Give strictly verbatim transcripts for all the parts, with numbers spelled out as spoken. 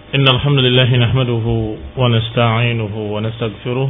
إن الحمد لله نحمده ونستعينه ونستغفره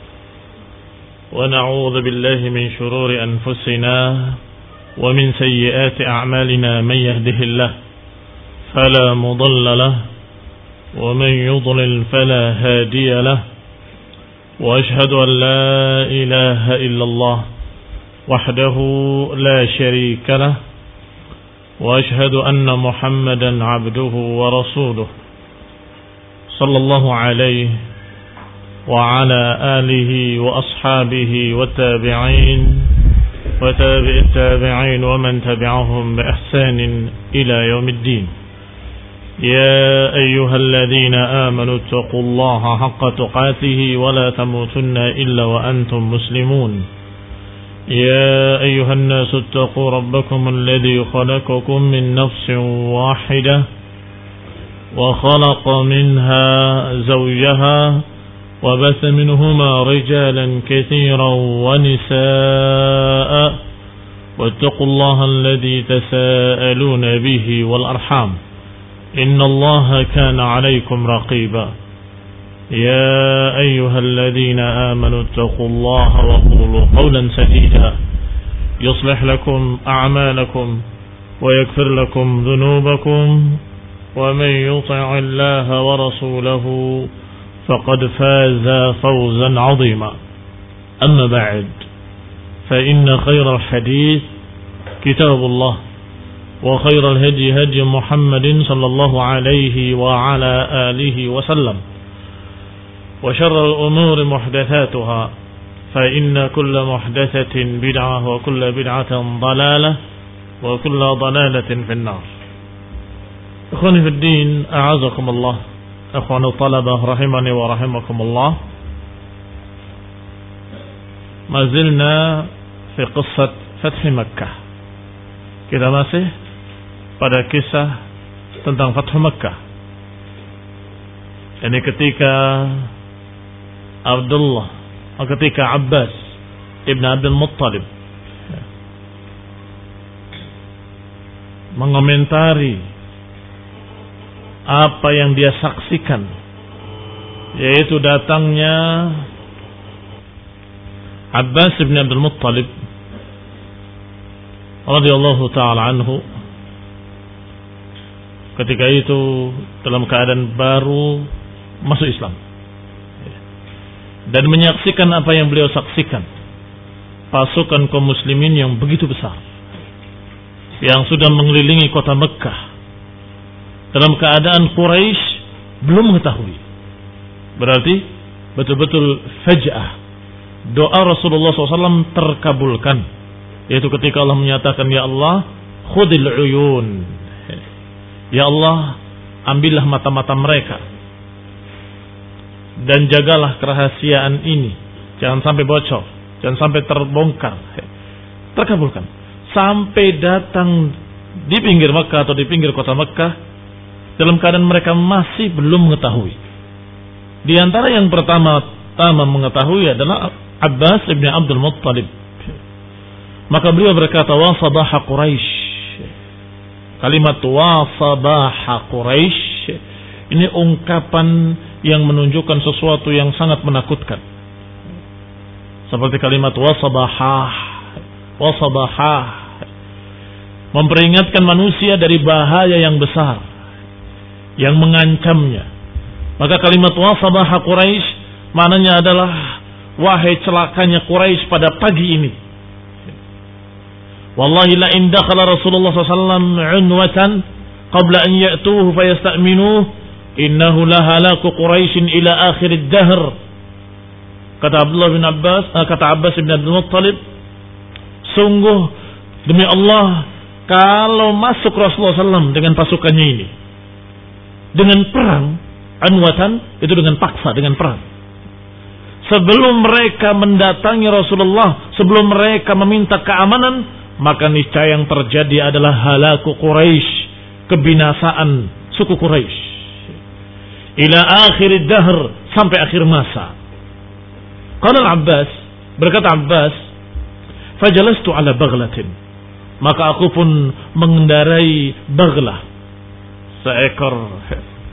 ونعوذ بالله من شرور أنفسنا ومن سيئات أعمالنا. من يهده الله فلا مضل له ومن يضلل فلا هادي له، وأشهد أن لا إله إلا الله وحده لا شريك له، وأشهد أن محمدا عبده ورسوله صلى الله عليه وعلى آله وأصحابه والتابعين وتابع التابعين ومن تبعهم بإحسان إلى يوم الدين. يا أيها الذين آمنوا اتقوا الله حق تقاته ولا تموتن إلا وأنتم مسلمون. يا أيها الناس اتقوا ربكم الذي خلقكم من نفس واحدة وخلق منها زوجها وبث منهما رجالا كثيرا ونساء، واتقوا الله الذي تساءلون به والأرحام إن الله كان عليكم رقيبا. يا أيها الذين آمنوا اتقوا الله وقولوا قولا سديدا يصلح لكم أعمالكم ويغفر لكم ذنوبكم، ومن يطع الله ورسوله فقد فاز فوزا عظيما. أما بعد، فإن خير الحديث كتاب الله، وخير الهدي هدي محمد صلى الله عليه وعلى آله وسلم، وشر الأمور محدثاتها، فإن كل محدثة بدعة وكل بدعة ضلالة وكل ضلالة في النار. Ikhwani fi din, a'azakumullah, ikhwani talabah rahimani wa rahimakumullah. Mazilna fi qissat Fath Makkah. Kita masih pada kisah tentang Fath Makkah. Ini ketika Abdullah, ketika Abbas ibn Abdul Muttalib mengomentari apa yang dia saksikan, yaitu datangnya Abbas bin Abdul Muttalib radhiyallahu ta'ala anhu ketika itu dalam keadaan baru masuk Islam dan menyaksikan apa yang beliau saksikan, pasukan kaum muslimin yang begitu besar yang sudah mengelilingi kota Mekkah dalam keadaan Quraisy belum mengetahui. Berarti betul-betul faj'ah doa Rasulullah shallallahu alaihi wasallam terkabulkan, yaitu ketika Allah menyatakan, Ya Allah khudil uyun, Ya Allah ambillah mata-mata mereka dan jagalah kerahasiaan ini, jangan sampai bocor, jangan sampai terbongkar. Terkabulkan sampai datang di pinggir Mekkah atau di pinggir kota Mekkah dalam keadaan mereka masih belum mengetahui. Di antara yang pertama-tama mengetahui adalah Abbas bin Abdul Muttalib. Maka beliau berkata, wa sabaha Quraisy. Kalimat wa sabaha Quraisy ini ungkapan yang menunjukkan sesuatu yang sangat menakutkan. Seperti kalimat wa sabahah, wa sabahah, memperingatkan manusia dari bahaya yang besar yang mengancamnya. Maka kalimat wasabaha Quraisy maknanya adalah wahai celakanya Quraisy pada pagi ini. Wallahi la in dakhala Rasulullah sallallahu alaihi wasallam unwatan qabla an ya'tuhu fayasta'minuhu innahu la halaku Quraisyin ila akhir ad-dahr. Kata Abdullah bin Abbas, kata Abbas bin Abdul Muttalib, sungguh demi Allah kalau masuk Rasulullah sallallahu alaihi wasallam dengan pasukannya ini dengan perang, anwatan itu dengan paksa, dengan perang, sebelum mereka mendatangi Rasulullah, sebelum mereka meminta keamanan, maka niscaya yang terjadi adalah halaku Quraisy, kebinasaan suku Quraisy ila akhir dahr, sampai akhir masa. Qala Al-Abbas, berkata Abbas, fajalastu ala baghlatin, maka aku pun mengendarai baghlah, seekor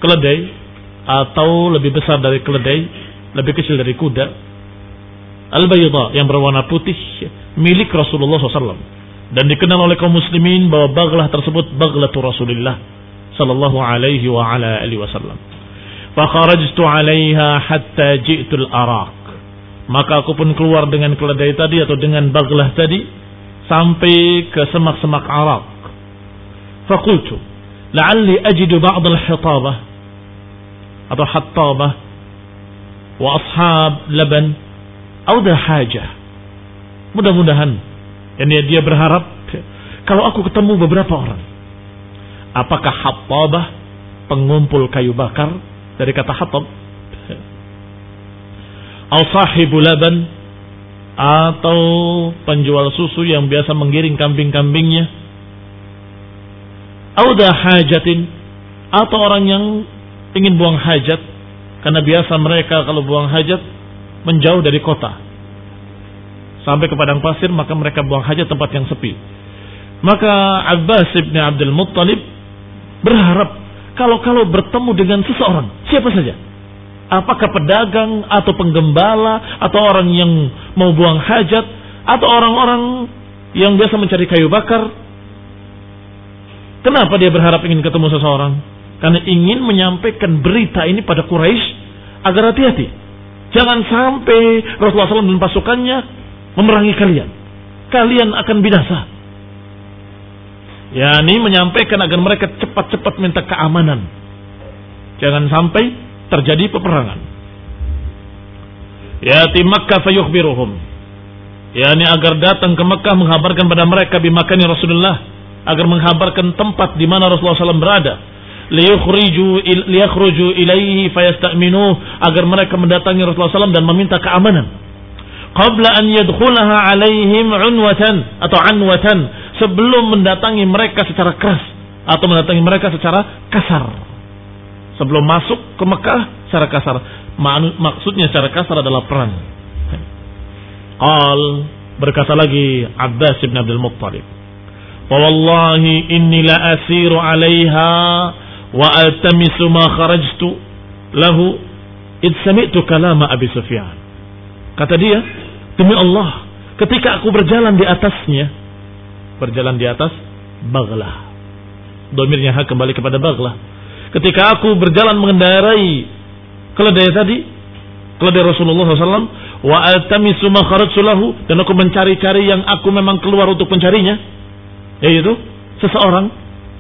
keledai atau lebih besar dari keledai, lebih kecil dari kuda, al-bayda yang berwarna putih, milik Rasulullah shallallahu alaihi wasallam, dan dikenal oleh kaum muslimin bahwa baglah tersebut baglatu Rasulullah sallallahu alaihi wa ala alihi wasallam. Fa kharajtu 'alaiha hatta ji'tul Araq. Maka aku pun keluar dengan keledai tadi atau dengan baglah tadi sampai ke semak-semak Araq. Fa qultu la'alli ajidu ba'd al-hitabah atau hattabah wa ashab laban aw da hajah. Mudah-mudahan, yani dia berharap kalau aku ketemu beberapa orang. Apakah hattabah pengumpul kayu bakar dari kata hattab, atau sahibu laban atau penjual susu yang biasa menggiring kambing-kambingnya, atau da hajatin atau orang yang ingin buang hajat, karena biasa mereka kalau buang hajat menjauh dari kota sampai ke padang pasir, maka mereka buang hajat tempat yang sepi. Maka Abbas bin Abdul Muttalib berharap kalau-kalau bertemu dengan seseorang, siapa saja, apakah pedagang atau penggembala atau orang yang mau buang hajat atau orang-orang yang biasa mencari kayu bakar. Kenapa dia berharap ingin ketemu seseorang? Karena ingin menyampaikan berita ini pada Quraisy agar hati-hati. Jangan sampai Rasulullah shallallahu alaihi wasallam dan pasukannya memerangi kalian. Kalian akan binasa. Ya, ini menyampaikan agar mereka cepat-cepat minta keamanan. Jangan sampai terjadi peperangan. Ya, di Makkah fayukhbiruhum. Ya, ini agar datang ke Makkah menghabarkan pada mereka bimakani Rasulullah, agar menghabarkan tempat di mana Rasulullah shallallahu alaihi wasallam berada. Liyukhriju liyakhruju ilaihi fayastaminuh, agar mereka mendatangi Rasulullah shallallahu alaihi wasallam dan meminta keamanan. Qabla an yadkhulaha alaihim unwatan atau anwatan, sebelum mendatangi mereka secara keras atau mendatangi mereka secara kasar. Sebelum masuk ke Mekah secara kasar. Maksudnya secara kasar adalah perang. Qal, berkata lagi Abbas bin Abdul Muttalib, wa wallahi inni la asiru 'alaiha wa altamisu ma kharajtu lahu id sami'tu kalama Abi Sufyan. Kata dia, demi Allah, ketika aku berjalan di atasnya, berjalan di atas baglah, domirnya hak kembali kepada baglah. Ketika aku berjalan mengendarai keledai tadi, keledai Rasulullah shallallahu alaihi wasallam, wa altamisu ma kharajtu lahu, dan aku mencari-cari yang aku memang keluar untuk mencarinya, yaitu seseorang.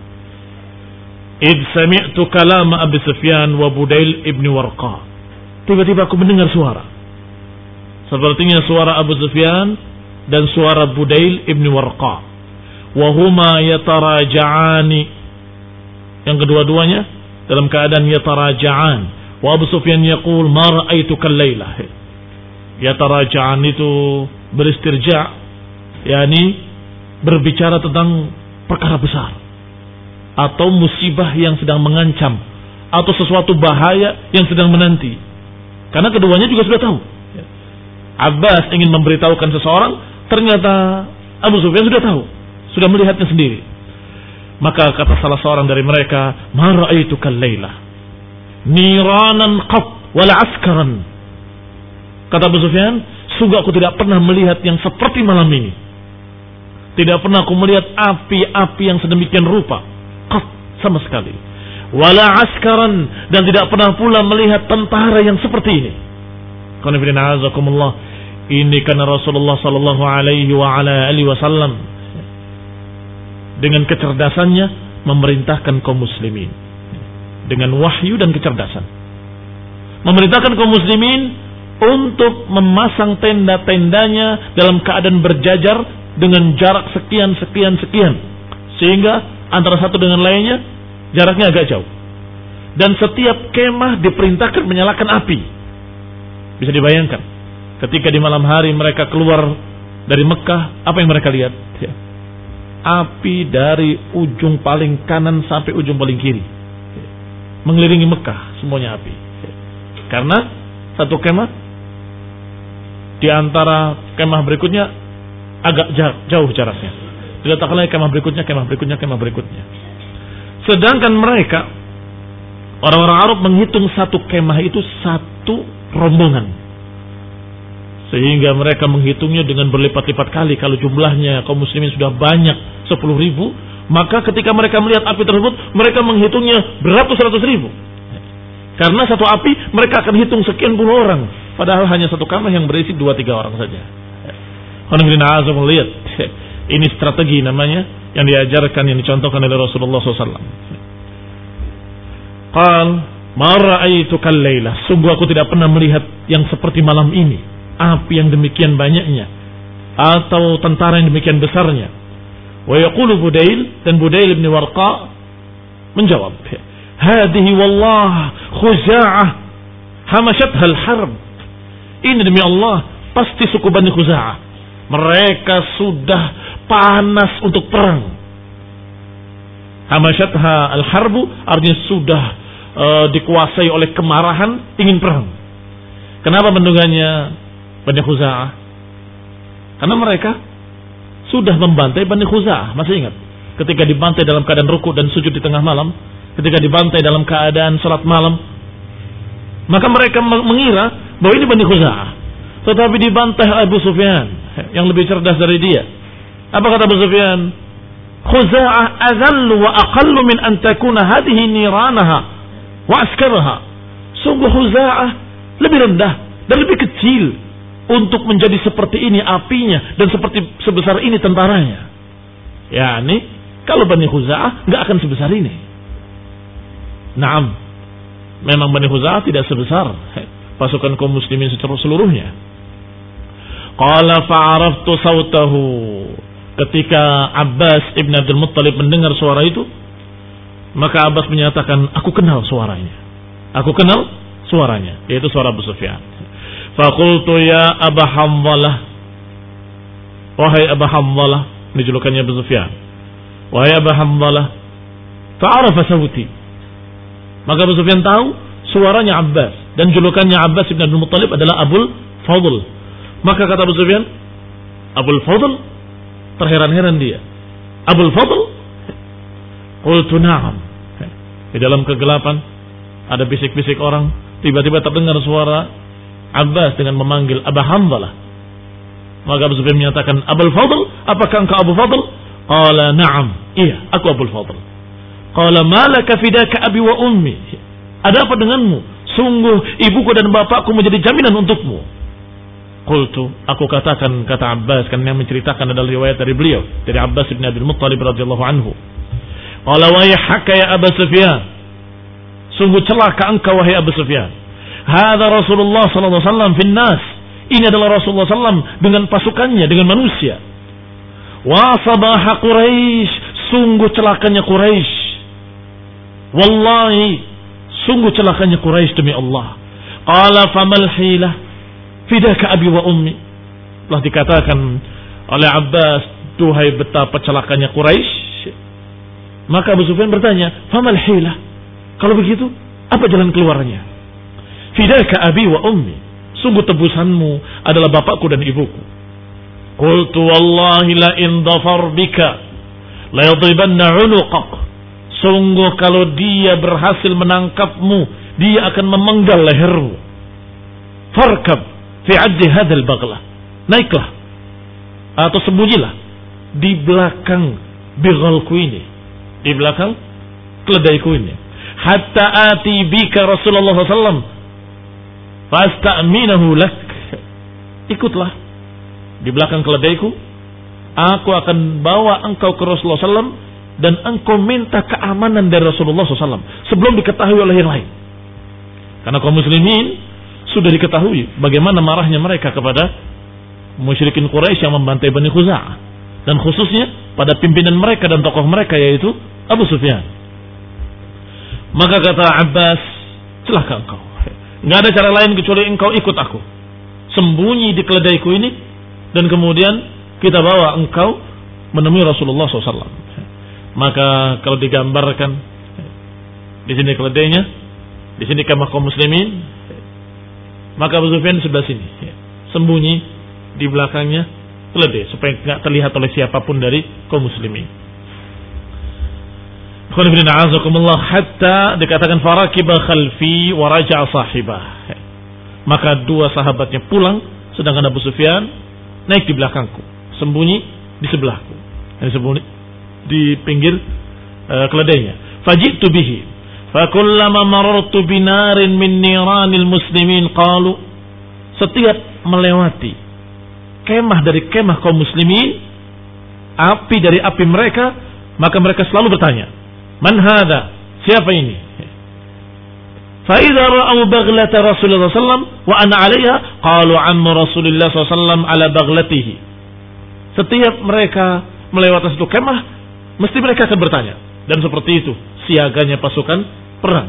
Id sami'tu kalama Abi Sufyan wa Budail ibn Warqa. Tiba-tiba aku mendengar suara, sepertinya suara Abu Sufyan dan suara Budail ibn Warqa. Wa huma yataraja'ani, yang kedua-duanya dalam keadaan yataraja'an. Wa Abu Sufyan yaqul ma ra'aituka al-lailah. Yataraja'an itu beristirja', yakni berbicara tentang perkara besar atau musibah yang sedang mengancam atau sesuatu bahaya yang sedang menanti. Karena keduanya juga sudah tahu. Abbas ingin memberitahukan seseorang, ternyata Abu Sufyan sudah tahu, sudah melihatnya sendiri. Maka kata salah seorang dari mereka, ma ra'aituka al-lailah niranan qat wala askaran. Kata Abu Sufyan, sungguh aku tidak pernah melihat yang seperti malam ini. Tidak pernah aku melihat api-api yang sedemikian rupa, qat, sama sekali. Wala askaran, dan tidak pernah pula melihat tentara yang seperti ini. Ini karena Rasulullah sallallahu alaihi wa ala alihi wasallam dengan kecerdasannya memerintahkan kaum muslimin dengan wahyu dan kecerdasan, memerintahkan kaum muslimin untuk memasang tenda-tendanya dalam keadaan berjajar dengan jarak sekian sekian sekian, sehingga antara satu dengan lainnya jaraknya agak jauh, dan setiap kemah diperintahkan menyalakan api. Bisa dibayangkan ketika di malam hari mereka keluar dari Mekah, apa yang mereka lihat? Ya, api dari ujung paling kanan sampai ujung paling kiri, ya, mengelilingi Mekah, semuanya api. Ya, karena satu kemah di antara kemah berikutnya agak jauh jaraknya. Diletakkan lagi kemah berikutnya, kemah berikutnya, kemah berikutnya. Sedangkan mereka Orang-orang Arab menghitung satu kemah itu satu rombongan. Sehingga mereka menghitungnya dengan berlipat-lipat kali. Kalau jumlahnya kaum muslimin sudah banyak, sepuluh ribu, maka ketika mereka melihat api tersebut, mereka menghitungnya beratus-ratus ribu. Karena satu api mereka akan hitung sekian puluh orang, padahal hanya satu kamar yang berisi dua tiga orang saja. Lihat, ini strategi namanya yang diajarkan, yang dicontohkan oleh Rasulullah shallallahu alaihi wasallam. Qal ma ra'aitu kal-laila, sungguh aku tidak pernah melihat yang seperti malam ini, api yang demikian banyaknya atau tentara yang demikian besarnya. Wa yaqulu Budail, dan Budail bin Warqa menjawab, hadhihi wallah Khuza'ah hamashatha al-harb. Ini demi Allah pasti suku Bani Khuza'ah, mereka sudah panas untuk perang. Hamashatha al-harbu artinya sudah uh, dikuasai oleh kemarahan, ingin perang. Kenapa bendungannya Bani Khuza'ah? Karena mereka sudah membantai Bani Khuza'ah. Masih ingat ketika dibantai dalam keadaan ruku dan sujud di tengah malam, ketika dibantai dalam keadaan salat malam, maka mereka mengira bahwa ini Bani Khuza'ah. Tetapi dibantai Abu Sufyan yang lebih cerdas dari dia. Apa kata Abu Sufyan? Khuza'ah azallu wa aqallu min an takuna hadhihi niranaha wa askaraha. Sungguh Khuza'ah lebih rendah dan lebih kecil untuk menjadi seperti ini apinya dan seperti sebesar ini tentaranya. Yani kalau Bani Khuza'ah enggak akan sebesar ini. Naam, memang Bani Khuza'ah tidak sebesar pasukan kaum muslimin seluruhnya. Qala fa'araftu sautahu, ketika Abbas ibn Abdul Muttalib mendengar suara itu, maka Abbas menyatakan, aku kenal suaranya. Aku kenal suaranya, yaitu suara Abu Sufyan. Faqultu ya Aba Hamzalah, wahai Aba Hamzalah, ini julukannya Abu Sufyan. Wahai Aba Hamzalah, fa'arafa sauti. Maka Abu Sufyan tahu suaranya Abbas, dan julukannya Abbas ibn Abdul Muttalib adalah Abul Fadl. Maka kata Abu Sufyan, Abul Fadl? Terheran-heran dia. Abul Fadl? Qultu na'am. Di dalam kegelapan ada bisik-bisik orang, tiba-tiba terdengar suara Abbas dengan memanggil Aba Hamzalah. Maka Abu Sufyan menyatakan, Abul Fadl? Apakah engkau Abu Fadl? Qala na'am. Iya, aku Abul Fadl. Qala malaka fidaka abi wa ummi. Ada apa denganmu? Sungguh ibuku dan bapakku menjadi jaminan untukmu. Qultu, aku katakan, kata Abbas, karena yang menceritakan adalah riwayat dari beliau, dari Abbas bin Abdul Muttalib radhiyallahu anhu. Qala wayhaka ya Abu Sufyan, sungguh celaka engkau wahai Abu Sufyan. Hadza Rasulullah sallallahu alaihi wasallam fin nas. Ini adalah Rasulullah sallallahu alaihi wasallam dengan pasukannya, dengan manusia. Wa sabaha Quraisy, sungguh celakanya Quraisy. Wallahi, sungguh celakanya Quraisy demi Allah. Qala famal hilah fidaka abi wa ummi. Telah dikatakan oleh Abbas, duhai betapa celakanya Quraisy. Maka Abu Sufyan bertanya, famal hilah, kalau begitu apa jalan keluarnya? Fidaka abi wa ummi, sungguh tebusanmu adalah bapakku dan ibuku. Qultu wallahi la in dhafar bika la yadribanna 'unuqak. Sungguh kalau dia berhasil menangkapmu, dia akan memenggal lehermu. Farkab fi 'addi hadzal baghlah. Naiklah atau sembunyilah di belakang bighalku ini, di belakang keledaiku ini. Hatta ati bika Rasulullah sallallahu alaihi wasallam fasta'minahu lak. Ikutlah di belakang keledaiku, aku akan bawa engkau ke Rasulullah sallallahu alaihi wasallam dan engkau minta keamanan dari Rasulullah sallallahu alaihi wasallam sebelum diketahui oleh yang lain. Karena kaum muslimin sudah diketahui bagaimana marahnya mereka kepada musyrikin Quraisy yang membantai Bani Khuza'ah, dan khususnya pada pimpinan mereka dan tokoh mereka yaitu Abu Sufyan. Maka kata Abbas, celaka engkau, nggak ada cara lain kecuali engkau ikut aku, sembunyi di keledaiku ini, dan kemudian kita bawa engkau menemui Rasulullah sallallahu alaihi wasallam. Maka kalau digambarkan di sini keledainya, di sini kemah kaum muslimin, maka Abu Sufyan di sebelah sini, sembunyi di belakangnya keledai supaya nggak terlihat oleh siapapun dari kaum muslimin. hatta dikatakan farakiba khalfi wa raja'a sahibah. Maka dua sahabatnya pulang, sedangkan Abu Sufyan naik di belakangku, sembunyi di sebelahku, ini sembunyi di pinggir uh, keledainya. Fajitu bihi, fakullama marartu binarin min niranil muslimin qalu, setiap melewati kemah dari kemah kaum muslimin, api dari api mereka, maka mereka selalu bertanya, man hadha, siapa ini? Fa idza ra'aw baghlata Rasulullah sallallahu alaihi wasallam wa ana 'alayha qalu 'amma Rasulullah sallallahu alaihi wasallam 'ala baghlatihi. Setiap mereka melewati satu kemah, mesti mereka akan bertanya, dan seperti itu siaganya pasukan perang.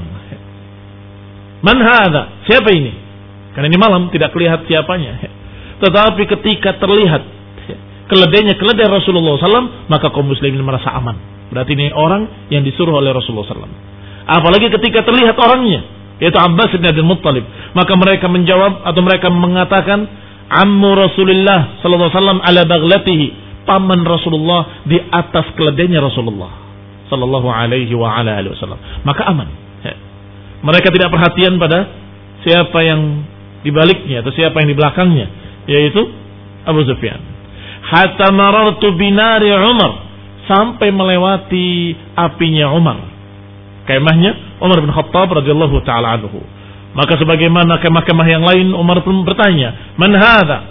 Man hadha, siapa ini? Karena ini malam tidak kelihatan siapanya. Tetapi ketika terlihat keledainya keledai Rasulullah sallallahu alaihi wasallam, maka kaum muslimin merasa aman. Berarti ini orang yang disuruh oleh Rasulullah sallallahu alaihi wasallam. Apalagi ketika terlihat orangnya, yaitu Abbas bin Abdul Muttalib, maka mereka menjawab atau mereka mengatakan, ammu Rasulullah sallallahu alaihi wasallam ala baghlatihi, paman Rasulullah di atas keledainya Rasulullah sallallahu alaihi wa ala alihi wasallam. Maka aman. Mereka tidak perhatian pada siapa yang di baliknya atau siapa yang di belakangnya, yaitu Abu Sufyan. Hatta marartu binari Umar, sampai melewati apinya Umar, kemahnya Umar bin Khattab radhiyallahu taala anhu. Maka sebagaimana kemah-kemah yang lain, Umar pun bertanya, man hadha?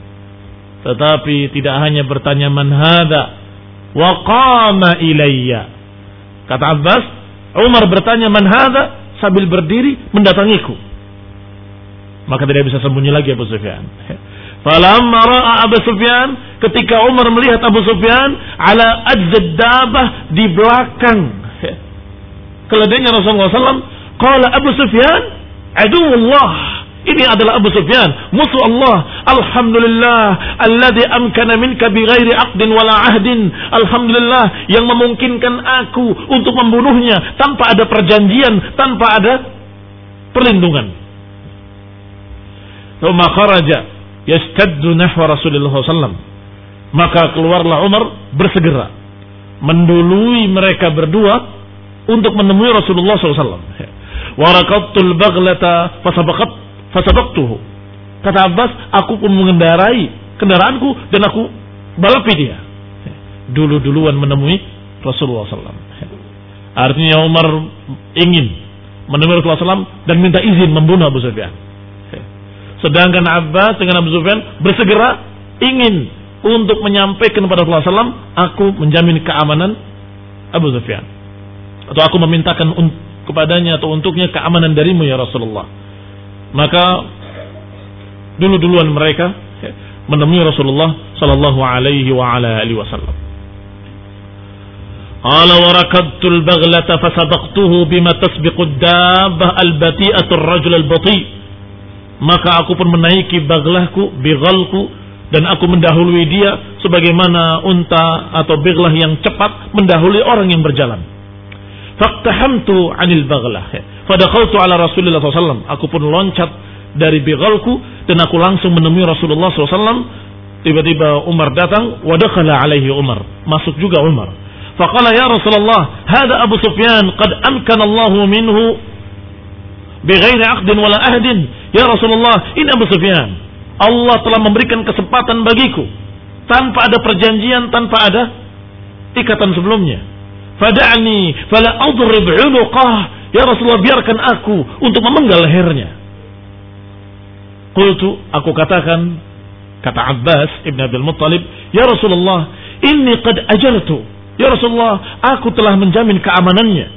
Tetapi tidak hanya bertanya man hadha, wa qama ilayya. Kata Abbas, Umar bertanya man hadha sambil berdiri mendatangiku. Maka tidak bisa sembunyi lagi Abu Sufyan. Falamma ra'a Abu Sufyan, ketika Umar melihat Abu Sufyan ala ajzad dabah, di belakang keledainya Rasulullah sallallahu alaihi wasallam, qala Abu Sufyan aduwullah, ini adalah Abu Sufyan, musuh Allah. Alhamdulillah alladzi amkana minka bighairi aqdin wala ahdin, alhamdulillah yang memungkinkan aku untuk membunuhnya tanpa ada perjanjian, tanpa ada perlindungan. Thumma kharaja yastaddu nahwa Rasulullah sallallahu alaihi wasallam, maka keluarlah Umar bersegera mendului mereka berdua untuk menemui Rasulullah sallallahu alaihi wasallam. Wa raqabtul baghlata fasabaqat fasabaqtuhu. Kata Abbas, aku pun mengendarai kendaraanku dan aku balapi dia. Dulu-duluan menemui Rasulullah sallallahu alaihi wasallam. Artinya Umar ingin menemui Rasulullah sallallahu alaihi wasallam dan minta izin membunuh Abu Sufyan. Sedangkan Abbas dengan Abu Sufyan bersegera ingin untuk menyampaikan kepada Rasulullah sallallahu alaihi wasallam, aku menjamin keamanan Abu Sufyan, atau aku memintakan kepadanya atau untuknya keamanan darimu ya Rasulullah. Maka dulu-duluan mereka menemui Rasulullah sallallahu alaihi wa ala alihi wasallam. Qala wa rakadtul baghlata fasabaqtuhu bima tasbiqu ad-dabbah al-bati'atu ar-rajul al-bati'. Maka aku pun menaiki baglahku, bighalku, dan aku mendahului dia sebagaimana unta atau biglah yang cepat mendahului orang yang berjalan. Faqtahamtu 'anil baghlah, fadakhaltu 'ala Rasulillah sallallahu alaihi wasallam. Aku pun loncat dari bighalku dan aku langsung menemui Rasulullah sallallahu alaihi wasallam. Tiba-tiba Umar datang, wa dakhala 'alaihi Umar, masuk juga Umar. Faqala ya Rasulullah, hadha Abu Sufyan qad amkana Allahu minhu bighairi 'aqdin wala ahdin. Ya Rasulullah, ini Abu Sufyan, Allah telah memberikan kesempatan bagiku tanpa ada perjanjian, tanpa ada ikatan sebelumnya. Fada'ni fala adrib 'unuqah. Ya Rasulullah, biarkan aku untuk memenggal lehernya. Qultu, aku katakan, kata Abbas ibn Abdul Muttalib, ya Rasulullah, inni qad ajaltu. Ya Rasulullah, aku telah menjamin keamanannya.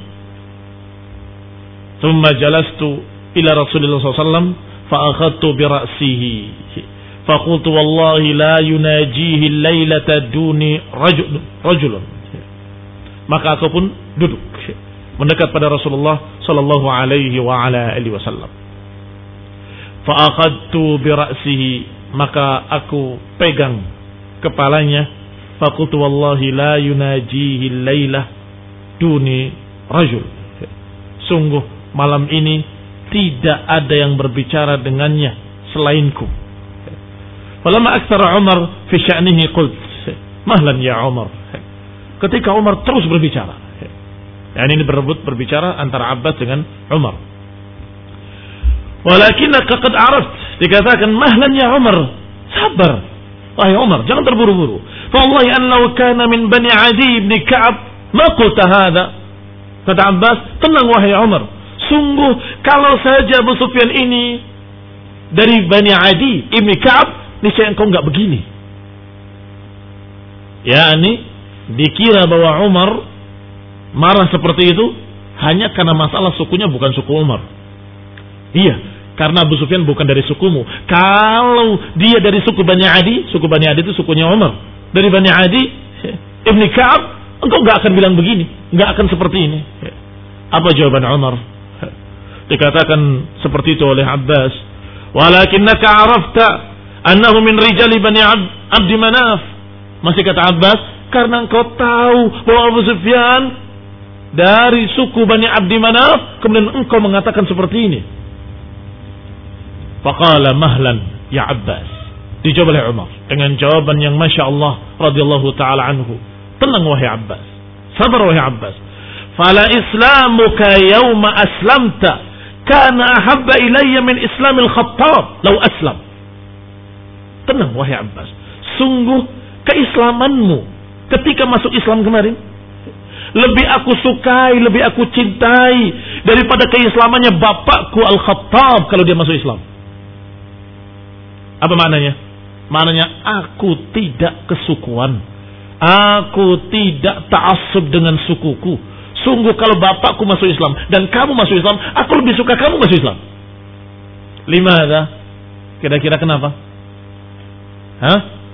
Thumma jalastu ila Rasulullah sallallahu alaihi wasallam fa akhadtu bi ra'sihi fa qultu wallahi la yunajihi al-lailata duni rajul rajulun. Maka aku pun duduk mendekat pada Rasulullah sallallahu alaihi wa ala alihi wasallam. Fa akhadtu bi ra'sihi, maka aku pegang kepalanya. Fa qultu wallahi la yunajihi al-lailah duni rajul. Sungguh malam ini tidak ada yang berbicara dengannya selainku. Falamma aktsara Umar fi sya'nihi qult mahlan ya Umar. Ketika Umar terus berbicara, Dan ini berebut berbicara antara Abbas dengan Umar. Walakinnaka qad araft, dikatakan mahlan ya Umar, sabar wahai Umar, jangan terburu-buru. Fa wallahi an law kana min bani Adi ibn Ka'ab ma qulta hadha. Kata Abbas, tenang wahai Umar, sungguh kalau saja Abu Sufyan ini dari Bani Adi ibn Ka'ab, niscaya engkau enggak begini. yakni dikira bahwa Umar marah seperti itu hanya karena masalah sukunya bukan suku Umar. Iya, karena Abu Sufyan bukan dari sukumu. Kalau dia dari suku Bani Adi, suku Bani Adi itu sukunya Umar. Dari Bani Adi Ibn Ka'ab, engkau gak akan bilang begini, gak akan seperti ini. Apa jawaban Umar? Dikatakan seperti itu oleh Abbas, walakinnaka arafta annahu min rijali Bani Abdi Manaf. Masih kata Abbas, karena engkau tahu bahwa Abu Sufyan dari suku Bani Abdi Manaf, kemudian engkau mengatakan seperti ini. Faqala mahlan ya Abbas. Dijawab oleh Umar dengan jawaban yang Masya Allah radhiyallahu ta'ala anhu. Tenang wahai Abbas, sabar wahai Abbas. Fala islamuka yawma aslamta kana ahabba ilayya min islamil Khattab law aslam. Tenang wahai Abbas, sungguh keislamanmu ketika masuk Islam kemarin lebih aku sukai, lebih aku cintai daripada keislamannya bapakku Al-Khattab kalau dia masuk Islam. Apa maknanya? Maknanya aku tidak kesukuan, aku tidak ta'assub dengan sukuku. Sungguh kalau bapakku masuk Islam dan kamu masuk Islam, aku lebih suka kamu masuk Islam. Limadha? Kira-kira kenapa? Hah?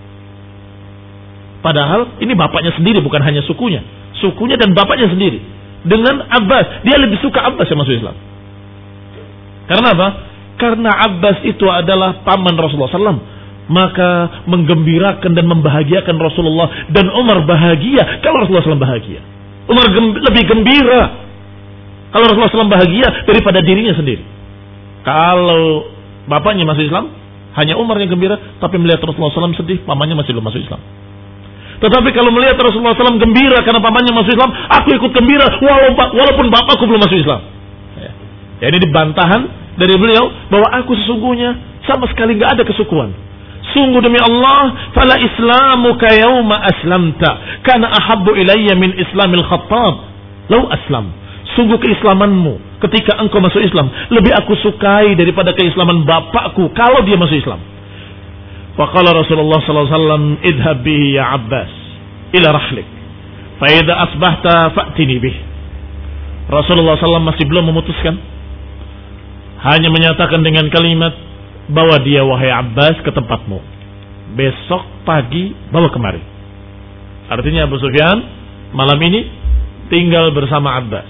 Padahal ini bapaknya sendiri, bukan hanya sukunya. Sukunya dan bapaknya sendiri. Dengan Abbas, dia lebih suka Abbas yang masuk Islam. Karena apa? Karena Abbas itu adalah paman Rasulullah shallallahu alaihi wasallam. Maka menggembirakan dan membahagiakan Rasulullah. Dan Umar bahagia kalau Rasulullah shallallahu alaihi wasallam bahagia. Umar gem- lebih gembira kalau Rasulullah shallallahu alaihi wasallam bahagia daripada dirinya sendiri. Kalau bapaknya masuk Islam, hanya Umar yang gembira. Tapi melihat Rasulullah shallallahu alaihi wasallam sedih, pamannya masih belum masuk Islam. Tetapi kalau melihat Rasulullah shallallahu alaihi wasallam gembira karena pamannya masuk Islam, aku ikut gembira walaupun bapakku belum masuk Islam. Ya, ini dibantahan dari beliau bahwa aku sesungguhnya sama sekali nggak ada kesukuan. Sungguh demi Allah, fala islamuka yauma aslamta kana ahabbu ilayya min islamil Khattab law aslam. Sungguh keislamanmu ketika engkau masuk Islam lebih aku sukai daripada keislaman bapakku kalau dia masuk Islam. Faqala Rasulullah sallallahu alaihi wasallam, idhhab bihi ya Abbas ila rahlik fa idza asbahta fa'tini bih. Rasulullah sallallahu alaihi wasallam masih belum memutuskan, hanya menyatakan dengan kalimat, bawa dia wahai Abbas ke tempatmu, besok pagi bawa kemari. Artinya Abu Sufyan malam ini tinggal bersama Abbas,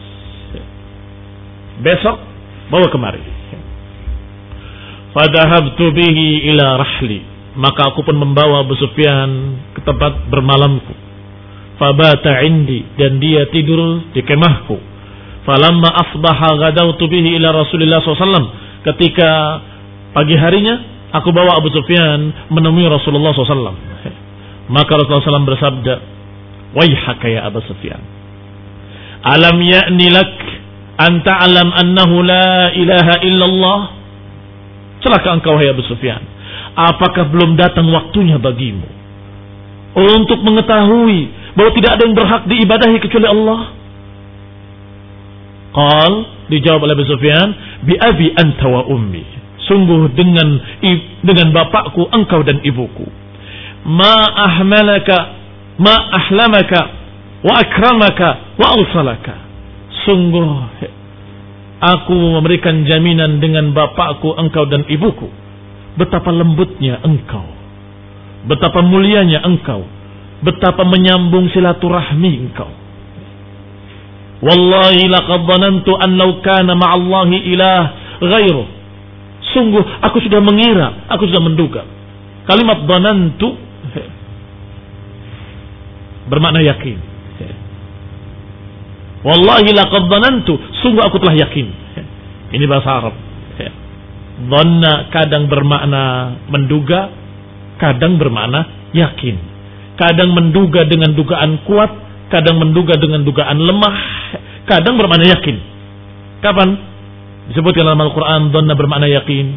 besok bawa kemari. Fadhahabtu bihi ila rahli, maka aku pun membawa Abu Sufyan ke tempat bermalamku. Fabata indi, dan dia tidur di kemahku. Falamma asbaha ghadawtu bihi ila Rasulillah sallallahu alaihi wasallam, ketika pagi harinya aku bawa Abu Sufyan menemui Rasulullah sallallahu alaihi wasallam. Maka Rasulullah sallallahu alaihi wasallam bersabda, waihaka ya Abu Sufyan, alam ya'ni lak an ta'lam annahu la ilaha illallah. Celaka engkau hai Abu Sufyan, apakah belum datang waktunya bagimu untuk mengetahui bahwa tidak ada yang berhak diibadahi kecuali Allah? Qal, dijawab oleh Abu Sufyan, bi abi anta wa ummi, sungguh dengan dengan bapakku engkau dan ibuku. Ma ahmalaka ma ahlamaka wa akramaka wa awsalaka, sungguh aku memberikan jaminan dengan bapakku engkau dan ibuku, betapa lembutnya engkau, betapa mulianya engkau, betapa menyambung silaturahmi engkau. Wallahi laqad dhanantu an law kana ma'allahi ilah ghairu, sungguh aku sudah mengira, aku sudah menduga. Kalimat dhanantu bermakna yakin. Wallahi laqad dhanantu, sungguh aku telah yakin. Ini bahasa Arab. Dhanna kadang bermakna menduga, kadang bermakna yakin. Kadang menduga dengan dugaan kuat, kadang menduga dengan dugaan lemah, kadang bermakna yakin. Kapan disebutkan dalam Al-Quran dhanna bermakna yakin?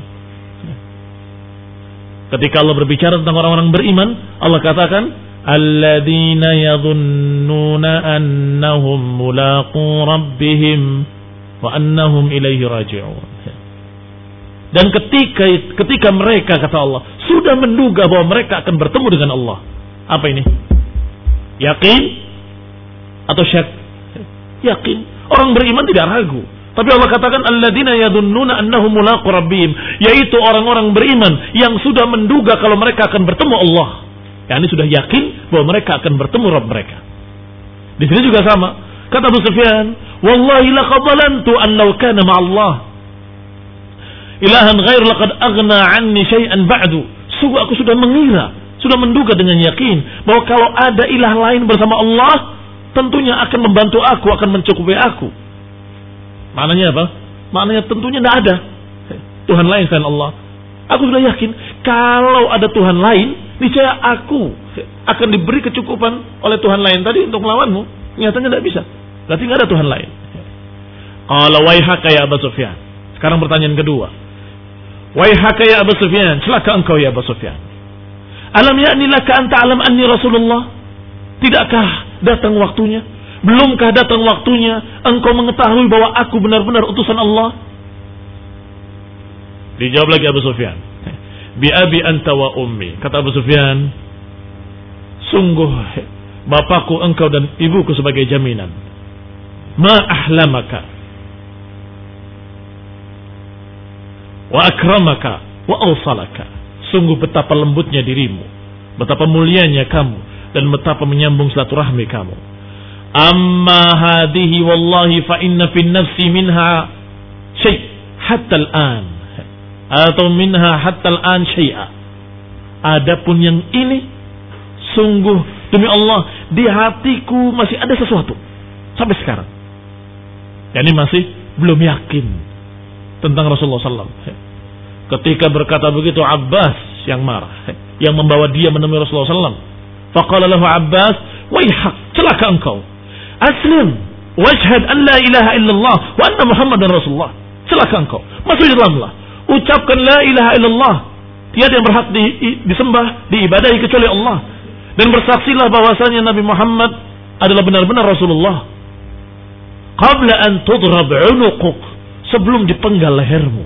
Ketika Allah berbicara tentang orang-orang beriman, Allah katakan alladzina yadhunnuna annahum mulaqu rabbihim wa annahum ilaihi raji'un. Dan ketika ketika mereka, kata Allah, sudah menduga bahwa mereka akan bertemu dengan Allah. Apa ini? Yakin atau syak? Yakin. Orang beriman tidak ragu. Tapi Allah katakan alladzina yadhunnuna annahum mulaqu rabbihim, yaitu orang-orang beriman yang sudah menduga kalau mereka akan bertemu Allah. Yani sudah yakin bahwa mereka akan bertemu Rabb mereka. Di sini juga sama. Kata Abu Sufyan, "Wallahi laqad dhalantu an law kana ma'allah ilahan ghair laqad aghna 'anni syai'an ba'du." Sungguh aku sudah mengira, sudah menduga dengan yakin bahwa kalau ada ilah lain bersama Allah, tentunya akan membantu aku, akan mencukupi aku. Maknanya apa? Maknanya tentunya tidak ada Tuhan lain selain Allah. Aku sudah yakin kalau ada Tuhan lain, niscaya aku akan diberi kecukupan oleh Tuhan lain tadi untuk melawanmu. Nyatanya tidak bisa. Berarti tidak ada Tuhan lain. Qala waihaka ya Abu Sufyan. Sekarang pertanyaan kedua. Waihaka ya Abu Sufyan, celaka engkau ya Abu Sufyan. Alam ya'ni laka an ta'lam anni Rasulullah? Tidakkah datang waktunya? Belumkah datang waktunya engkau mengetahui bahwa aku benar-benar utusan Allah? Dijawab lagi Abu Sufyan, bi abi anta wa ummi. Kata Abu Sufyan, sungguh bapakku, engkau dan ibuku sebagai jaminan. Ma ahlamaka wa akramaka wa awsalaka. Sungguh betapa lembutnya dirimu, betapa mulianya kamu, dan betapa menyambung silaturahmi kamu. Amma hadhihi wallahi fa inna fi nafsi minha syai' hatta al-an, atau minha hatta al-an syai'a. Adapun yang ini, sungguh demi Allah, di hatiku masih ada sesuatu sampai sekarang. Yani masih belum yakin tentang Rasulullah sallallahu alaihi wasallam. Ketika berkata begitu Abbas yang marah, yang membawa dia menemui Rasulullah sallallahu alaihi wasallam. Faqala lahu Abbas, waihak, celaka engkau. Aslim washhad an la ilaha illallah wa anna Muhammadan Rasulullah. Celaka engkau. Masuk Islamlah. Ucapkan la ilaha illallah. Tiada yang berhak di, disembah, diibadahi kecuali Allah. Dan bersaksilah bahwasanya Nabi Muhammad adalah benar-benar Rasulullah. Qabla an tudrab 'unuquk, sebelum dipenggal lehermu.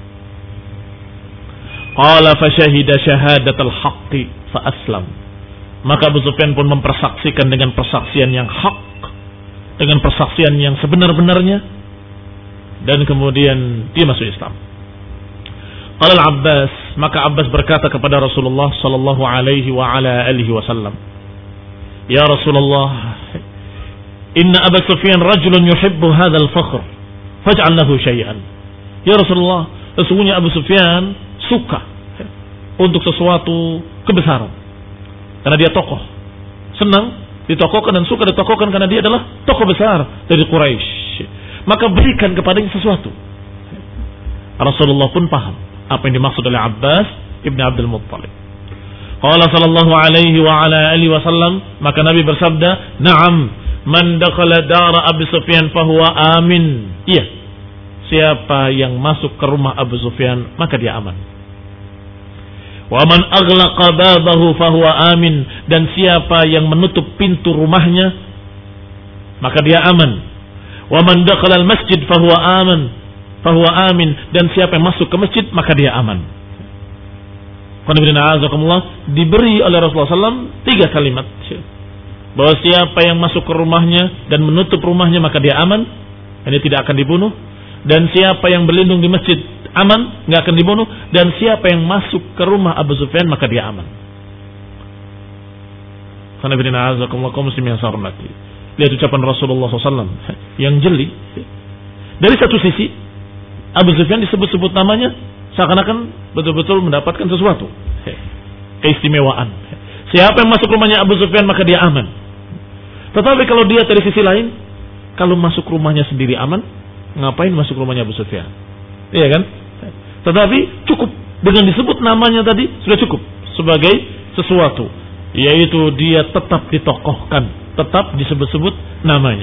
Qala fa syahida syahadatal haqqi fa aslam. Maka Abu Sufyan pun mempersaksikan dengan persaksian yang hak, dengan persaksian yang sebenar-benarnya, dan kemudian dia masuk Islam. Qala al-Abbas, maka Abbas berkata kepada Rasulullah sallallahu alaihi wa ala alihi wasallam, ya Rasulullah, inna Abu Sufyan rajulun yuhibbu hadzal fakhr, faj'al lahu syai'an. Ya Rasulullah, sesungguhnya Abu Sufyan suka untuk sesuatu kebesaran, karena dia tokoh, senang ditokohkan dan suka ditokohkan karena dia adalah tokoh besar dari Quraisy. Maka berikan kepadanya sesuatu. Rasulullah pun paham apa yang dimaksud oleh Abbas ibn Abdul Muttalib. Qala sallallahu alaihi wa ala alihi wasallam, maka Nabi bersabda, "Na'am, man dakhala dara Abu Sufyan fahuwa amin." Iya, siapa yang masuk ke rumah Abu Sufyan maka dia aman. Wa man aghlaqa babahu fahuwa amin, dan siapa yang menutup pintu rumahnya maka dia aman. Wa man dakhala al-masjid fahuwa aman, fahuwa amin, dan siapa yang masuk ke masjid maka dia aman. Diberi oleh Rasulullah sallallahu alaihi wasallam tiga kalimat, bahwa siapa yang masuk ke rumahnya dan menutup rumahnya maka dia aman, ini tidak akan dibunuh. Dan siapa yang berlindung di masjid aman, nggak akan dibunuh. Dan siapa yang masuk ke rumah Abu Sufyan maka dia aman. Karena bina azakumullah kaum muslimin yang saya hormati, lihat ucapan Rasulullah sallallahu alaihi wasallam yang jeli. Dari satu sisi Abu Sufyan disebut-sebut namanya seakan-akan betul-betul mendapatkan sesuatu, keistimewaan. Siapa yang masuk rumahnya Abu Sufyan maka dia aman. Tetapi kalau dia dari sisi lain, kalau masuk rumahnya sendiri aman, ngapain masuk rumahnya Abu Sufyan? Iya kan? Tetapi cukup dengan disebut namanya tadi sudah cukup sebagai sesuatu, yaitu dia tetap ditokohkan, tetap disebut-sebut namanya.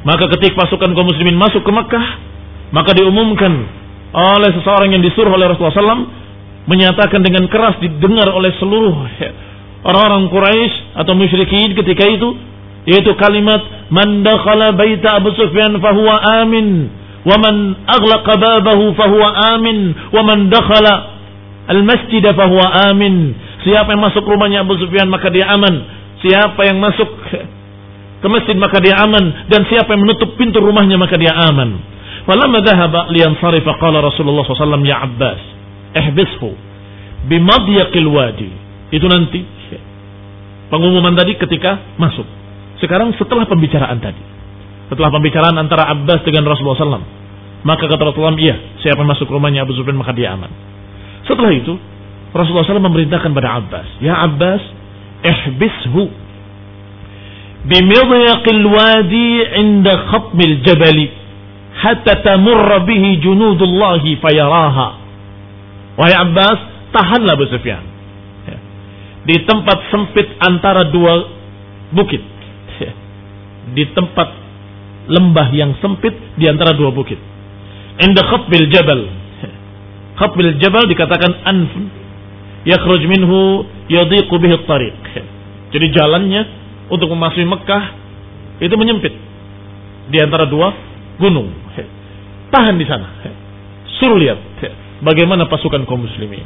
Maka ketika pasukan kaum muslimin masuk ke Makkah, maka diumumkan oleh seseorang yang disuruh oleh Rasulullah shallallahu alaihi wasallam, menyatakan dengan keras, didengar oleh seluruh orang-orang Quraisy atau musyrikin ketika itu, yaitu kalimat man dakhala baita Abu Sufyan fahuwa amin wa man aghlaqa babahu fahuwa amin wa man dakhala al-masjid fahuwa amin. Siapa yang masuk rumahnya Abu Sufyan maka dia aman, siapa yang masuk ke masjid maka dia aman, dan siapa yang menutup pintu rumahnya maka dia aman. Falamma dhahaba liyansarif qala Rasulullah sallallahu alaihi wasallam ya Abbas ihbishu bimadyaqil wadi. Itu nanti pengumuman tadi ketika masuk. Sekarang setelah pembicaraan tadi, setelah pembicaraan antara Abbas dengan Rasulullah sallallahu alaihi wasallam, maka kata Rasulullah, iya, siapa yang masuk rumahnya Abu Sufyan maka dia aman. Setelah itu Rasulullah sallallahu alaihi wasallam memerintahkan pada Abbas, ya Abbas ihbishu bimidyaqil wadi inda khatmil jabali hatta tamurra bihi junudullahi fayaraha. Wahai Abbas, tahanlah Abu Sufyan di tempat sempit antara dua bukit, di tempat lembah yang sempit di antara dua bukit. Inda khatmil jabal. Khatmil jabal dikatakan anf yakhruj minhu yadhiqu bihi at-tariq. Jadi jalannya untuk memasuki Mekah itu menyempit di antara dua gunung. Tahan di sana. Suruh lihat bagaimana pasukan kaum muslimin.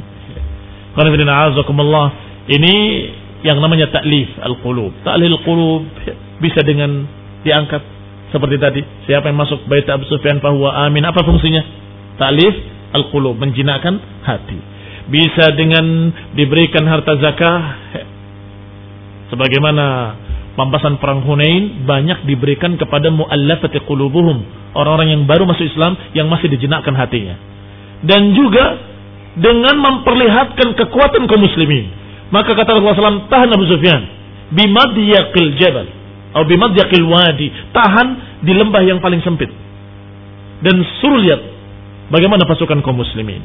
Ini yang namanya ta'lif al-qulub. Ta'lil al-qulub bisa dengan diangkat seperti tadi. Siapa yang masuk bait Abu Sufyan fahuwa amin. Apa fungsinya? Ta'lif al-qulub, menjinakkan hati. Bisa dengan diberikan harta zakah. Sebagaimana pampasan perang Hunain banyak diberikan kepada mu'allafati qulubuhum, orang-orang yang baru masuk Islam yang masih dijinakkan hatinya. Dan juga dengan memperlihatkan kekuatan kaum muslimin. Maka kata Rasulullah sallallahu alaihi wasallam, tahan Abu Sufyan bimadyaqil jabal atau bimadyaqil wadi, tahan di lembah yang paling sempit. Dan suruh lihat bagaimana pasukan kaum muslimin.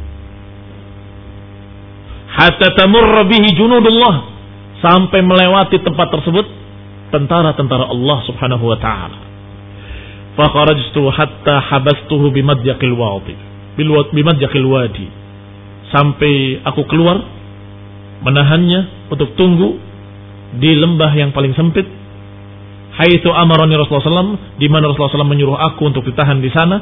Hatta tamurra bihi junudullah, sampai melewati tempat tersebut tentara-tentara Allah Subhanahu wa taala. Fa kharajtu hatta habastuhu bimadyaqil wadi, bimadyaqil wadi. Sampai aku keluar menahannya untuk tunggu di lembah yang paling sempit. Haitsu amarani Rasulullah sallallahu alaihi wasallam, di mana Rasulullah sallallahu alaihi wasallam menyuruh aku untuk ditahan di sana.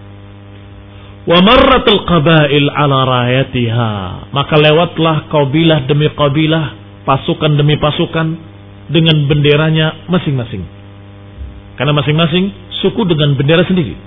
Wa marratul qabail ala rayatiha, maka lewatlah kabilah demi kabilah, pasukan demi pasukan dengan benderanya masing-masing. Karena masing-masing suku dengan bendera sendiri.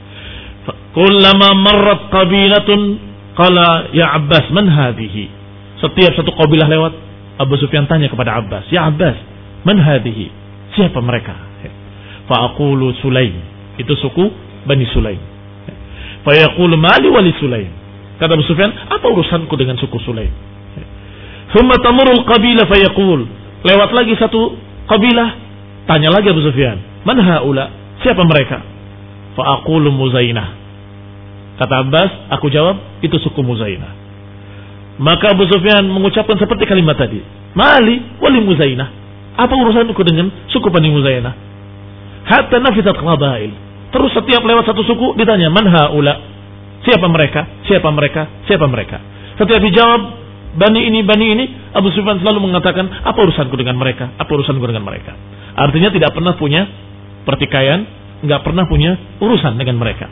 Kullama marrat qabilatun qala ya Abbas man hadhihi. Setiap satu kabilah lewat, Abu Sufyan tanya kepada Abbas, ya Abbas man hadhihi, siapa mereka? Fa aqulu Sulaim, itu suku Bani Sulaim. Fa yaqulu mali wali Sulaim. Kata Abu Sufyan, apa urusanku dengan suku Sulaim? Thumma tamurul qabilah fa yaqul, lewat lagi satu kabilah, tanya lagi Abu Sufyan, man haula, siapa mereka? Fa aqulu Muzainah. Kata Abbas, aku jawab, itu suku Muzainah. Maka Abu Sufyan mengucapkan seperti kalimat tadi, mali wali Muzainah, apa urusanku dengan suku Bani Muzainah? Hatta nafitat qabail. Terus setiap lewat satu suku ditanya, man haula, siapa mereka, siapa mereka, siapa mereka. Setiap dijawab Bani ini, Bani ini, Abu Sufyan selalu mengatakan, apa urusanku dengan mereka, apa urusanku dengan mereka. Artinya tidak pernah punya pertikaian, nggak pernah punya urusan dengan mereka.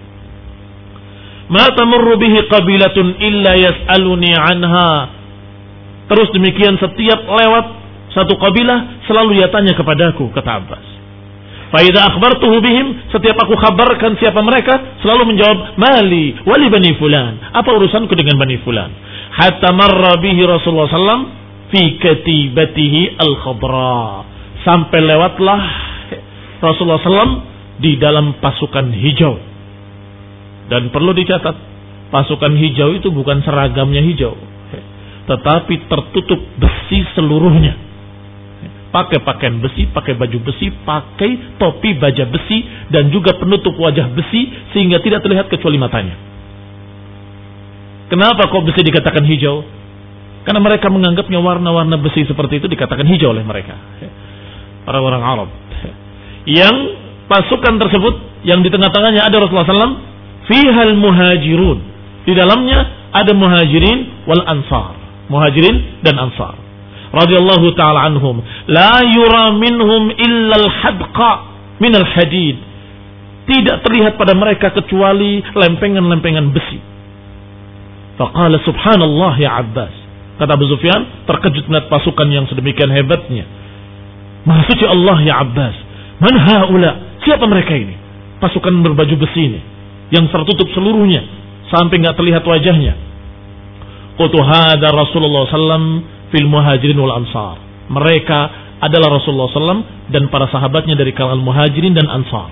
Ma tamurru bihi qabilatun illa yas'aluni anha. Terus demikian setiap lewat satu kabilah selalu ia tanya kepadaku, kata Abbas. Fa idza akhbartuhu bihim, setiap aku kabarkan siapa mereka, selalu menjawab mali wali bani fulan, apa urusanku dengan bani fulan. Hatta marra bihi Rasulullah sallallahu alaihi wasallam fi katibatihi al-khadra, sampai lewatlah Rasulullah sallallahu alaihi wasallam di dalam pasukan hijau. Dan perlu dicatat, pasukan hijau itu bukan seragamnya hijau, tetapi tertutup besi seluruhnya. Pakai pakaian besi, pakai baju besi, pakai topi baja besi, dan juga penutup wajah besi sehingga tidak terlihat kecuali matanya. Kenapa kok besi dikatakan hijau? Karena mereka menganggapnya warna-warna besi seperti itu dikatakan hijau oleh mereka, orang-orang Arab. Yang pasukan tersebut yang di tengah-tengahnya ada Rasulullah sallallahu alaihi wasallam, fihal muhajirun. Di dalamnya ada muhajirin wal ansar. Muhajirin dan ansar. Radhiyallahu ta'ala anhum. La yura minhum illa al-hadqa min al-hadid. Tidak terlihat pada mereka kecuali lempengan-lempengan besi. Faqala subhanallah ya Abbas. Kata Abu Sufyan, terkejut melihat pasukan yang sedemikian hebatnya. Maha suci Allah ya Abbas. Man haula? Siapa mereka ini? Pasukan berbaju besi ini yang tertutup seluruhnya sampai enggak terlihat wajahnya. Qultu hadza Rasulullah sallallahu alaihi wasallam fil muhajirin wal ansar. Mereka adalah Rasulullah sallallahu alaihi wasallam dan para sahabatnya dari kalangan muhajirin dan ansar.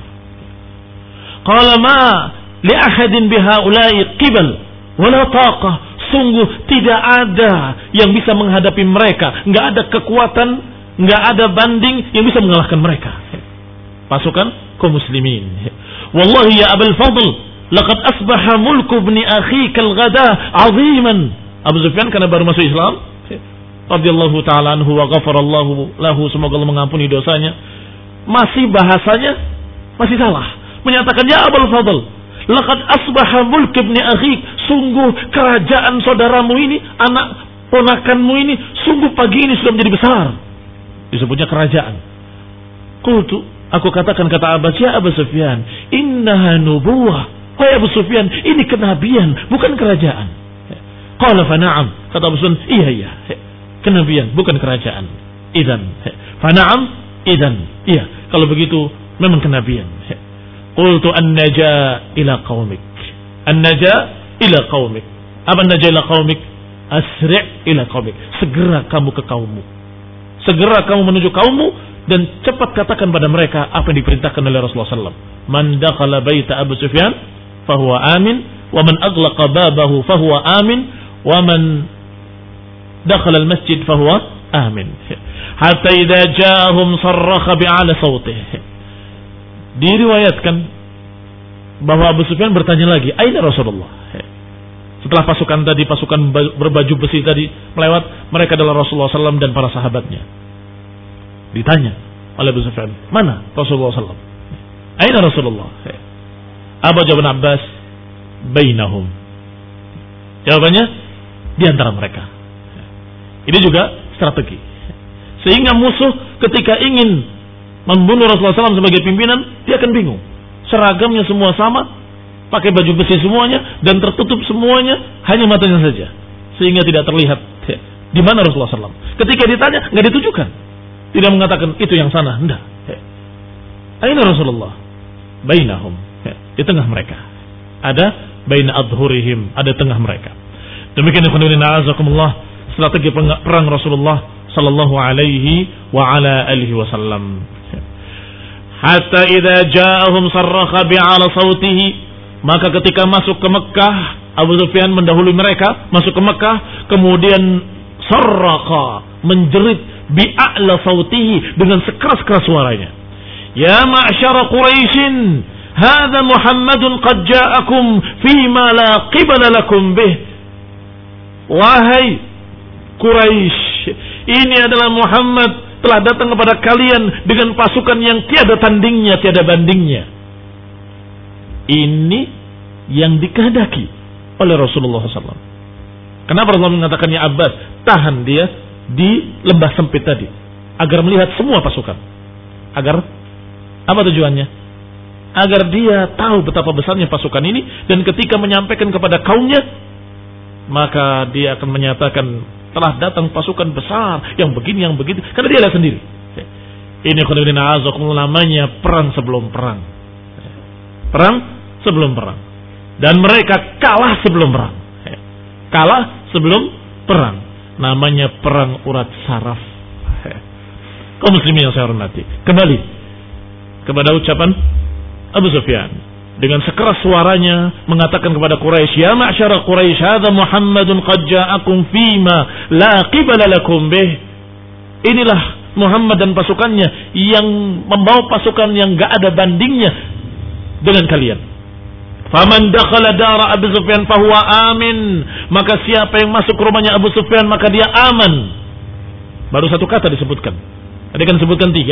Qala ma li ahadin bihaula'i qibal wala taqah. Sungguh tidak ada yang bisa menghadapi mereka, enggak ada kekuatan, enggak ada banding yang bisa mengalahkan mereka. Pasukan kaum muslimin. Wallahi ya Abul Fadl, laqad asbaha mulku ibni akhika al-ghada 'aziman. Abu Sufyan karena baru masuk Islam, radhiyallahu taala anhu wa ghafarallahu lahu, semoga Allah mengampuni dosanya. Masih bahasanya masih salah. Menyatakan ya Abul Fadl, laqad asbaha mulku ibni akhik, sungguh kerajaan saudaramu ini, anak ponakanmu ini, sungguh pagi ini sudah menjadi besar. Disebutnya kerajaan. Qultu, aku katakan kata Abbas, ya Abu Sufyan, innaha nubuwah. Wahai Abu Sufyan, ini kenabian, bukan kerajaan. Qala fa na'am. Kata Abu Sufyan, iya iya, kenabian, bukan kerajaan. Idzan, fa na'am, idzan. Iya, kalau begitu memang kenabian. Qultu an-naja ila qaumik. An-naja ila qaumik. Apa an-naja ila qaumik? Asri' ila qaumik. Segera kamu ke kaummu. Segera kamu menuju kaummu dan cepat katakan pada mereka apa yang diperintahkan oleh Rasulullah sallallahu alaihi wasallam. Man dakhala baita Abu Sufyan fahuwa amin, wa man aghlaqa babahu fahuwa amin, wa man dakhala al-masjid fahuwa amin. Hatta idza ja'ahum sarrakha bi'ala sawtihi. Diriwayatkan bahwa Abu Sufyan bertanya lagi, aina Rasulullah? Setelah pasukan tadi, pasukan berbaju besi tadi melewat, mereka adalah Rasulullah sallallahu alaihi wasallam dan para sahabatnya. Ditanya oleh Abu Sufyan, mana Rasulullah sallallahu alaihi wasallam? Aina Rasulullah? Apa jawaban Abbas? Bainahum. Jawabannya di antara mereka. Ini juga strategi. Sehingga musuh ketika ingin membunuh Rasulullah sallallahu alaihi wasallam sebagai pimpinan, dia akan bingung. Seragamnya semua sama, pakai baju besi semuanya, dan tertutup semuanya, hanya matanya saja. Sehingga tidak terlihat di mana Rasulullah sallallahu alaihi wasallam. Ketika ditanya, nggak ditujukan. Tidak mengatakan itu yang sana, enggak. Aina Rasulullah? Bainahum. Di tengah mereka. Ada baina adhurihim, ada tengah mereka. Demikian ikhwan fillah azakumullah, strategi perang Rasulullah sallallahu alaihi wa ala alihi wasallam. Hatta idza ja'ahum sarrakha bi'ala sautihi, maka ketika masuk ke Mekah, Abu Sufyan mendahului mereka masuk ke Mekah, kemudian sarrakha, menjerit bi'ala sautihi, dengan sekeras-keras suaranya. Ya ma'syara Quraisyin, hadza Muhammadun qad ja'akum fima la qibala lakum bih. Wahai Quraisy, ini adalah Muhammad telah datang kepada kalian dengan pasukan yang tiada tandingnya, tiada bandingnya. Ini yang dikehendaki oleh Rasulullah sallallahu alaihi wasallam. Kenapa Rasulullah mengatakan ya Abbas, tahan dia di lembah sempit tadi, agar melihat semua pasukan. Agar apa tujuannya? Agar dia tahu betapa besarnya pasukan ini, dan ketika menyampaikan kepada kaumnya, maka dia akan menyatakan telah datang pasukan besar yang begini, yang begitu, karena dia lihat sendiri. Ini khairin a'azakum, namanya perang sebelum perang. Perang sebelum perang. Dan mereka kalah sebelum perang. Kalah sebelum perang. Namanya perang urat saraf. Kaum muslimin yang saya hormati, kembali kepada ucapan Abu Sufyan dengan sekeras suaranya mengatakan kepada Quraisy, ya ma'syara Quraisy, hadza Muhammadun qad ja'akum fima la qibala lakum bih. Inilah Muhammad dan pasukannya yang membawa pasukan yang enggak ada bandingnya dengan kalian. Faman dakhala dara Abu Sufyan fahuwa amin. Maka siapa yang masuk ke rumahnya Abu Sufyan, maka dia aman. Baru satu kata disebutkan. Tadi kan disebutkan tiga.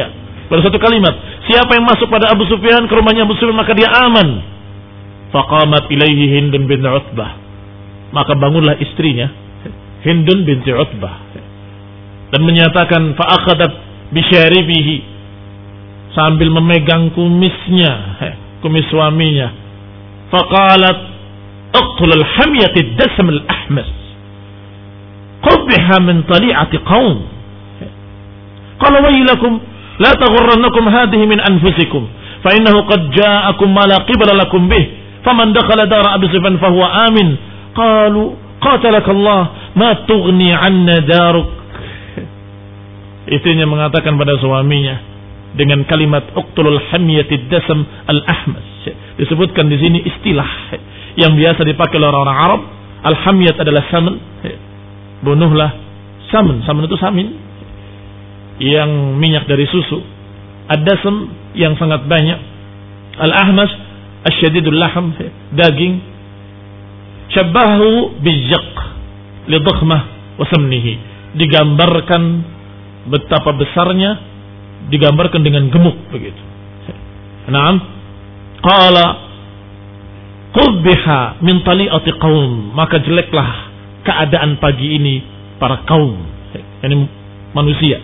Pada satu kalimat, siapa yang masuk pada Abu Sufyan, ke rumahnya Abu Sufyan, maka dia aman. Faqamat ilaihi Hindun bin Utbah. Maka bangunlah istrinya, Hindun binti Utbah, dan menyatakan fa'akhadat bisyaribihi, sambil memegang kumisnya, kumis suaminya. Faqalat uqtul al-hamyati ad-dasam al-ahmas qubbiha min tali'ati qaum. Qala waylakum la taghurrannakum hadhihi min anfusikum fa innahu qad ja'akum ma la qibla lakum bih faman dakhala dara Abi Sufyan fa huwa amin. Qalu qatalakallah ma tughni 'anna daruk. Istrinya mengatakan pada suaminya dengan kalimat uqtulul hamyatid dasam al-ahmas. Disebutkan di sini istilah yang biasa dipakai oleh orang-orang Arab. Al-hamyat adalah saman. Bunuhlah saman. Saman itu samin yang minyak dari susu. Ad-dasam yang sangat banyak. Al-ahmas asyadidul laham, daging. Syabbahu bijaq li dhakhmah wa samnihi. Digambarkan betapa besarnya, digambarkan dengan gemuk begitu. Naam. Qala qubbiha min tali'ati qaum. Maka jeleklah keadaan pagi ini para kaum, yakni manusia.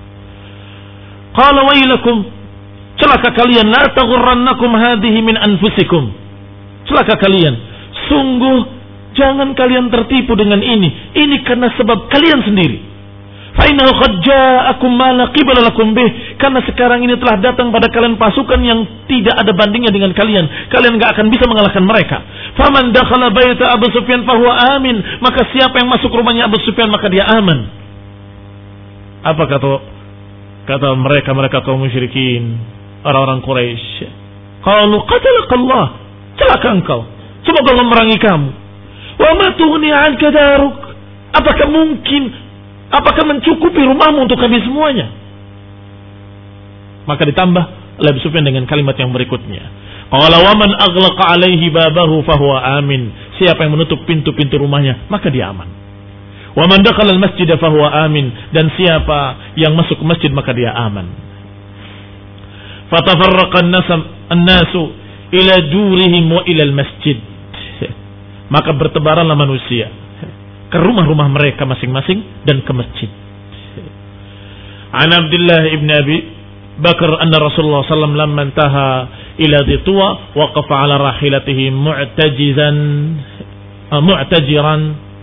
Qala wailakum, celaka kalian, la taghurrannakum hadhihi min anfusikum. Celaka kalian, sungguh jangan kalian tertipu dengan ini. Ini karena sebab kalian sendiri. Fa innahu qad ja'akum ma la qibla lakum bih. Karena sekarang ini telah datang pada kalian pasukan yang tidak ada bandingnya dengan kalian. Kalian enggak akan bisa mengalahkan mereka. Faman dakhala baita Abu Sufyan fa huwa amin. Maka siapa yang masuk rumahnya Abu Sufyan maka dia aman. Apa kata kata mereka mereka kaum musyrikin, orang-orang Quraisy? Qalu qatalakallah, celaka engkau, semoga Allah memerangi kamu. Wa ma tughni 'anka daruk. Apakah mungkin, apakah mencukupi rumahmu untuk kami semuanya? Maka ditambah oleh Abu Sufyan dengan kalimat yang berikutnya. Qala wa man aghlaqa 'alaihi babahu fa huwa amin. Siapa yang menutup pintu-pintu rumahnya, maka dia aman. Wa man dakhala al-masjid fa huwa amin. Dan siapa yang masuk ke masjid maka dia aman. Fatafarraqa an-nasu ila durihim wa ila al-masjid. Maka bertebaranlah manusia ke rumah-rumah mereka masing-masing dan ke masjid. An Abdullah ibn Abi Bakar anna Rasulullah sallallahu alaihi wasallam lamma intaha ila Dhituwa waqafa ala rahilatihi mu'tajizan mu'tajiran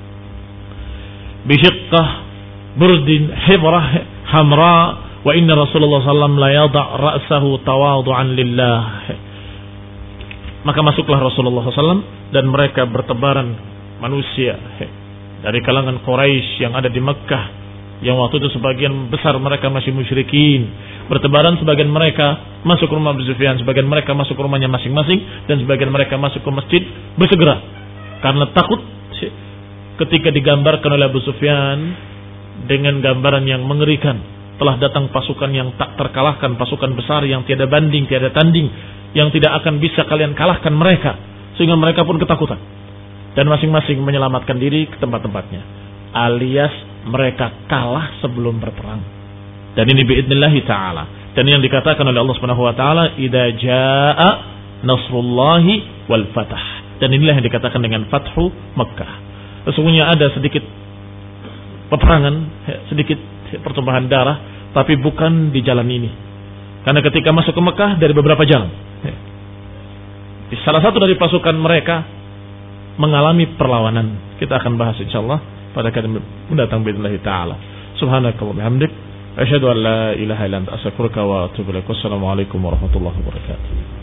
bi shiqqah burdin hibrah hamra wa inna Rasulullah sallallahu alaihi wasallam la yada' ra'sahu tawadu'an lillah. Maka masuklah Rasulullah sallallahu alaihi wasallam dan mereka bertebaran manusia dari kalangan Quraisy yang ada di Mekkah, yang waktu itu sebagian besar mereka masih musyrikin. Bertebaran, sebagian mereka masuk ke rumah Abu Sufyan, sebagian mereka masuk ke rumahnya masing-masing, dan sebagian mereka masuk ke masjid bersegera karena takut ketika digambarkan oleh Abu Sufyan dengan gambaran yang mengerikan. Telah datang pasukan yang tak terkalahkan, pasukan besar yang tiada banding, tiada tanding, yang tidak akan bisa kalian kalahkan mereka, sehingga mereka pun ketakutan. Dan masing-masing menyelamatkan diri ke tempat-tempatnya, alias mereka kalah sebelum berperang. Dan ini biidznillah ta'ala. Dan yang dikatakan oleh Allah Subhanahu wa taala, idza jaa nasrullahi wal fath. Dan inilah yang dikatakan dengan Fathu Makkah. Sesungguhnya ada sedikit peperangan, sedikit pertumpahan darah, tapi bukan di jalan ini. Karena ketika masuk ke Mekah dari beberapa jalan, salah satu dari pasukan mereka mengalami perlawanan. Kita akan bahas insyaallah pada kali mendatang biidznillah taala. Subhanakallah bihamdik, asyhadu an la ilaha illa anta astaghfiruka wa atubu ilaik. Wassalamualaikum warahmatullahi wabarakatuh.